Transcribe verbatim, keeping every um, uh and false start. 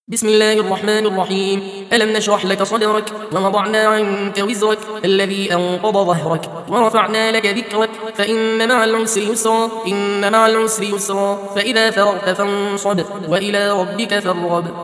بسم الله الرحمن الرحيم. ألم نشرح لك صدرك ووضعنا عنك وزرك الذي أنقض ظهرك ورفعنا لك ذكرك فإن مع العسر يسرا إن مع العسر يسرا فإذا فرغت فانصب وإلى ربك فارغب.